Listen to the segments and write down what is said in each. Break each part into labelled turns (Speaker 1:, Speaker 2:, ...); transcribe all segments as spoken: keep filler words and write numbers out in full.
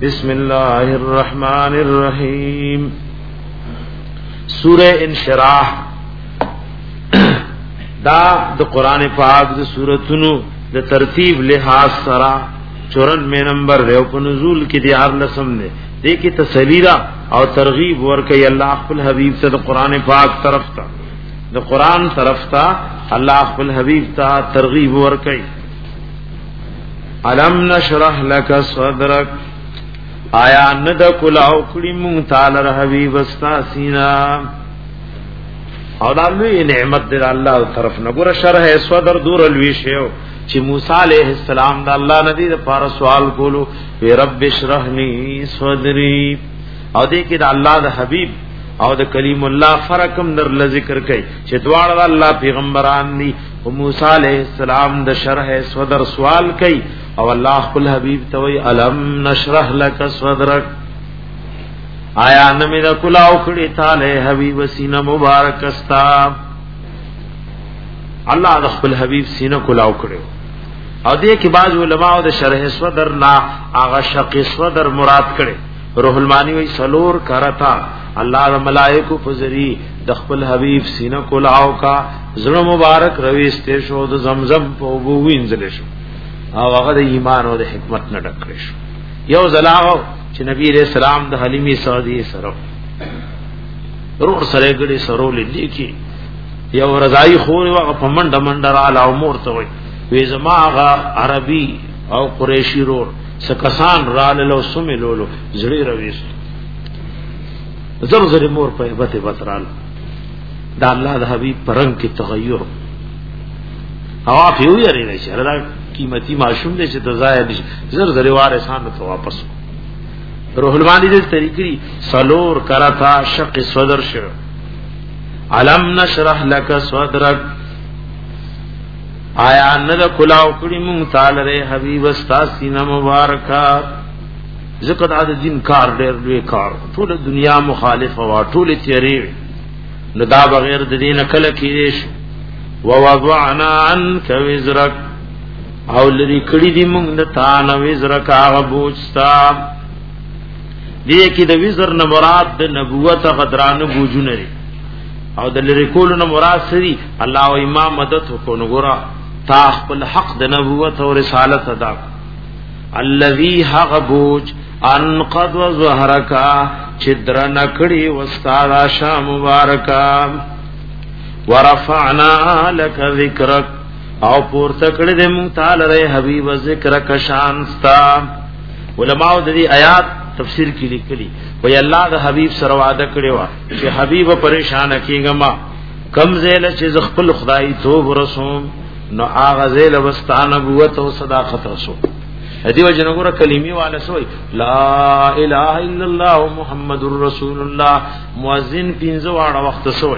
Speaker 1: بسم الله الرحمن الرحیم. سورہ انشراح دا د قران پاک د سوراتونو د ترتیب لحاظ سره چورانوے نمبر دی او په نزول کې دی هر لسم دی. دې کې تسلیرا او ترغیب ورکړي الله خپل حبیب ته د قران پاک طرف ته د قران طرف ته الله خپل حبیب ته ترغیب ورکړي. الم نشرح لك صدرك آیا ند کلاو کړي مونږ تعالی حبیب استا سینا او دا لوی نعمت دی الله طرف نه. ګور شرح صدر دور لوی شیو چې موسی علیہ السلام د الله نبی د پاره سوال کولو وی رب اشرح لي صدري او دې کې د الله د حبیب او د کلیم الله فرقم در ل ذکر کوي چې دواړه الله پیغمبران دي. او موسی علیہ السلام د شرح صدر سوال کوي او الله خپل حبیب ته وی الم نشرح لك صدرك آیا نمی دا کلاو کړي تعالی حبیب سینه مبارک استا. الله د خپل حبیب سینه کلاو کړي او دې کې بعض علماء د شرح صدر نا هغه شق صدر مراد کړي. روح المانی وی سلور کرتا الله د ملائکه فزری د خپل حبیب سینه کلاو کا زړه مبارک روي استې شو د زمزم په وو وینځل شو او هغه د ایمان او د حکمت نه ډک شو. یو زلاغو چې نبی رسول الله د حلیمی سعودي سره روح سره ګړي سره لیکي یو رضای خور او په منډه منډه را لا امور ته وي وې زماغه عربي او قریشی رور سکسان را له سمې لولو زړی رويست زر زر مور په هبته وترال دا الله د حبیب پرنګ کې تغیر هوا پیو یې نه شي دا قیمتي معشوم دې چې تزاید زر زر وارثان ته واپس. روح المانی دې طریقې سلور کرتا شق صدر شو علم نشرح لك صدرك آیا ان کلاو کړي مونږ تعالی حبیب استا سینه مبارکا. ذکر د دین کار ډېر لوی کار ټول دنیا مخالف او ټول تیری نو دا بغیر د دین کله کېږي. ووضعنا عنك وزرك او لري کړي دي مونږ د تا نو وزرك هغه بوجستا. دې کې د وزر نه مراد د نبوت غدرانه بوجونه لري او د لری کول نه مراد سری الله او امام مدد کو نو ګورا تا خپل حق د نبوت او رسالت ادا. الذي حق بوج ان قد وظهرك چدر نکړي واستاد شاه مبارکا. ورفعنا لك ذکرك او پورته کړي د مون تعالی حبیب ذکر کا شان ستا. علماء د دې آیات تفسیر کې لیکلي وای الله د حبیب سره وعده کړی و چې حبیب پریشان کیږما کم زیل چې خپل خدای توب رسوم نو هغه زیل واستان نبوت او صداقت رسوم. هدي وجنګره کلمې والا سوې لا اله الا الله محمد رسول الله. مؤذن پینځه واړه وخت سوې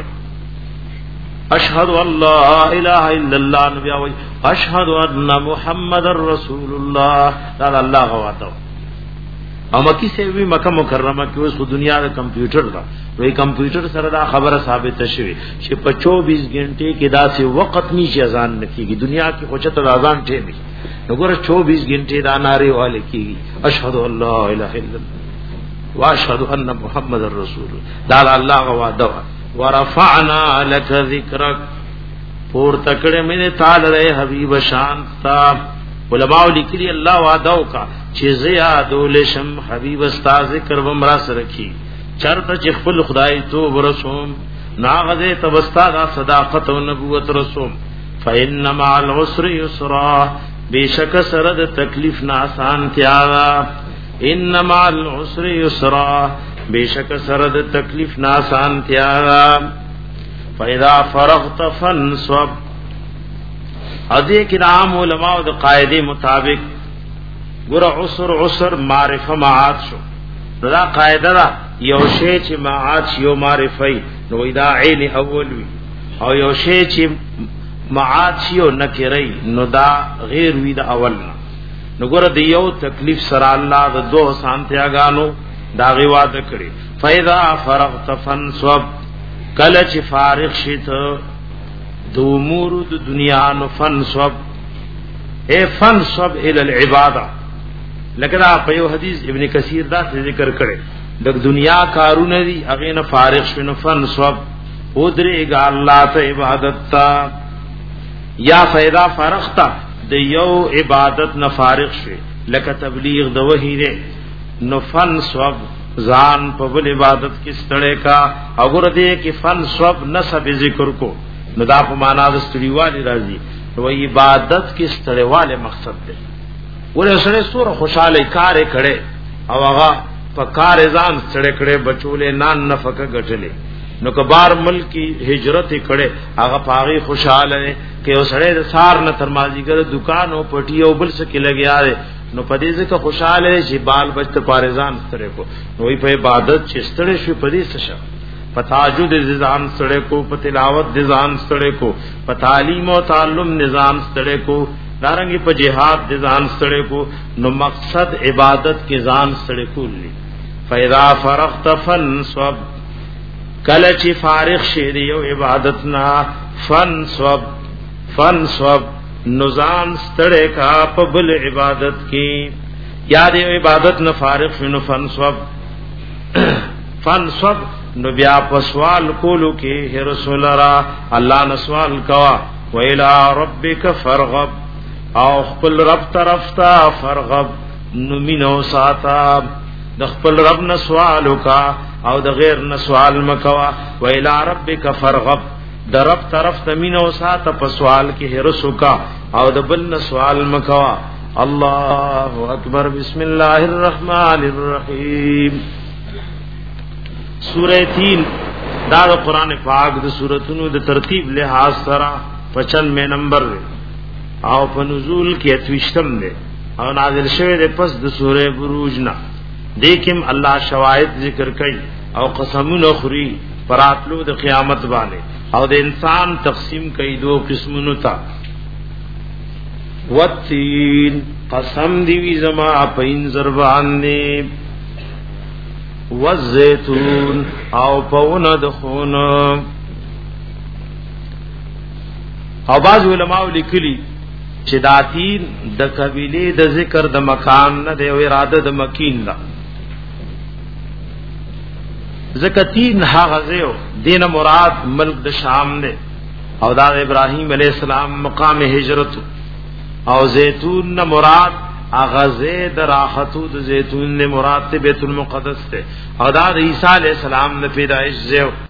Speaker 1: اشهد ان لا اله الا الله نبي او اشهد ان محمد رسول الله. دا الله غواته او مکی سے وی مکہ مکرمہ کې اوس دنیا د کمپیوټر دا وی کمپیوټر سره دا خبره ثابت شوه چې په چوبیس غنټه کې داسې وخت نشي اذان نکېږي دنیا کې خوچته اذان ټیم نو ګوره چوبیس غنټه دا ناره والے کېږي اشهد ان لا اله الا الله واشهد ان محمد رسول دا الله غواده. ورفعنا لك ذکرک پور تکړه مې تعالی حبیب شان تا. علماء لیکلی الله وعده کا چې زیادول شم حبیب استا ذکر ومرا سره کی چرته چې خپل خدای توب رسوم ناغذ تبستا دا صداقت او نبوت رسوم. فإن مع العسر يسرا بیشک سره د تکلیف نه آسان تیارا. ان مع العسر يسرا بیشک سره د تکلیف نه آسان تیارا. فاذا فرغت فانصب ادي کرام علماء د قاعده مطابق ګور عسر عسر معرفه معاد شو. دا قاعده دا یو شی چې معاد یو معرفي نو دا عین اول وی او یو شی چې معاد یو نکری نو دا غیر وی دا اول. نو ګور د یو تکلیف سره الله د دوه سانتیاګانو دا غي واده کړی. فاذا فرغت فانصب کله چې فارغ شیت دو امور د دنیا نو فنصب اے فنصب الى العباده لکه دا په یو حدیث ابن کثیر دا ذکر کړي د دنیا کارونه دي هغه نه فارغ شونه فن سوب ودریګا الله ته عبادت تا یا فیدا فرغتا د یو عبادت نه فارغ شي لکه تبلیغ د وحی نه نو فن سوب ځان په بل عبادت کې ستړی کا وګوره دې کې فن سوب نسب ذکر کو نو دا په معنا د ستړیوالي راځي نو عبادت کې ستړیواله مقصد دی ورې سره سور خوشاله کار کړي او هغه په کار ځان ستړی کړي بچولې نان نفقه ګټلې نو کبار ملکی هجرت کړي هغه پاغي خوشاله کې اوسړې د سار نه ترمازیګر دکان او پټي او بل څه کې لګیا دی نو پدې ځکه خوشاله شي بال بچ پارزان ستړي کو نو په عبادت چې ستړي شي پدې څه شه په تهجد ځان ستړي کو په تلاوت ځان ستړي کو په تعلیم او تعلم نظام ستړي کو دارنګي په جهاد ځان ستړي کو نو مقصد عبادت کې ځان ستړي کولې فاذا فرغت فانصب کله چې فارغ شې یو عبادت نه فانصب فانصب نظام ستړي کا په بل عبادت کې یاد یو عبادت نه فارغ شنو فانصب فانصب نو بیا په سوال کولو کې هر رسول را الله نو سوال کوا ویلا ربک فرغب او خپل رب طرف ته فرغب نو مينو ساتا د خپل رب نه سوال وکا او د غیر نه سوال مکوا ویلا ربک فرغب د رب طرف ته مينو ساته په سوال کې هرس وکا او د بل نه سوال مکوا الله اکبر بسم الله الرحمن الرحیم سورہ تین دا قرآن پاک د سورتونو د ترتیب لحاظ سره پچانوے نمبر دی او په نزول کې اتوشتم دی او نازل شوه د پس د سورہ بروج نه دیکھم الله شواهد ذکر کوي او قسمونه خوري پراتلو د قیامت باندې او د انسان تقسیم کوي دو قسمونو ته وتین قسم دی وی زما پین زربان دی والزيتون او پونه د خون او باز علماء لیکلي چې داتین د قبيله د ذکر د مکان نه دی او اراده د مکین نه زکتین هغه زیو دین مراد ملک د شام نه او دا ابراهیم علیہ السلام مقام هجرت او زیتون نه مراد اغازه د راحتو د زیتون نه مراد ته بیت المقدس ته او دا عیسی علیہ السلام نه پیدائش زیو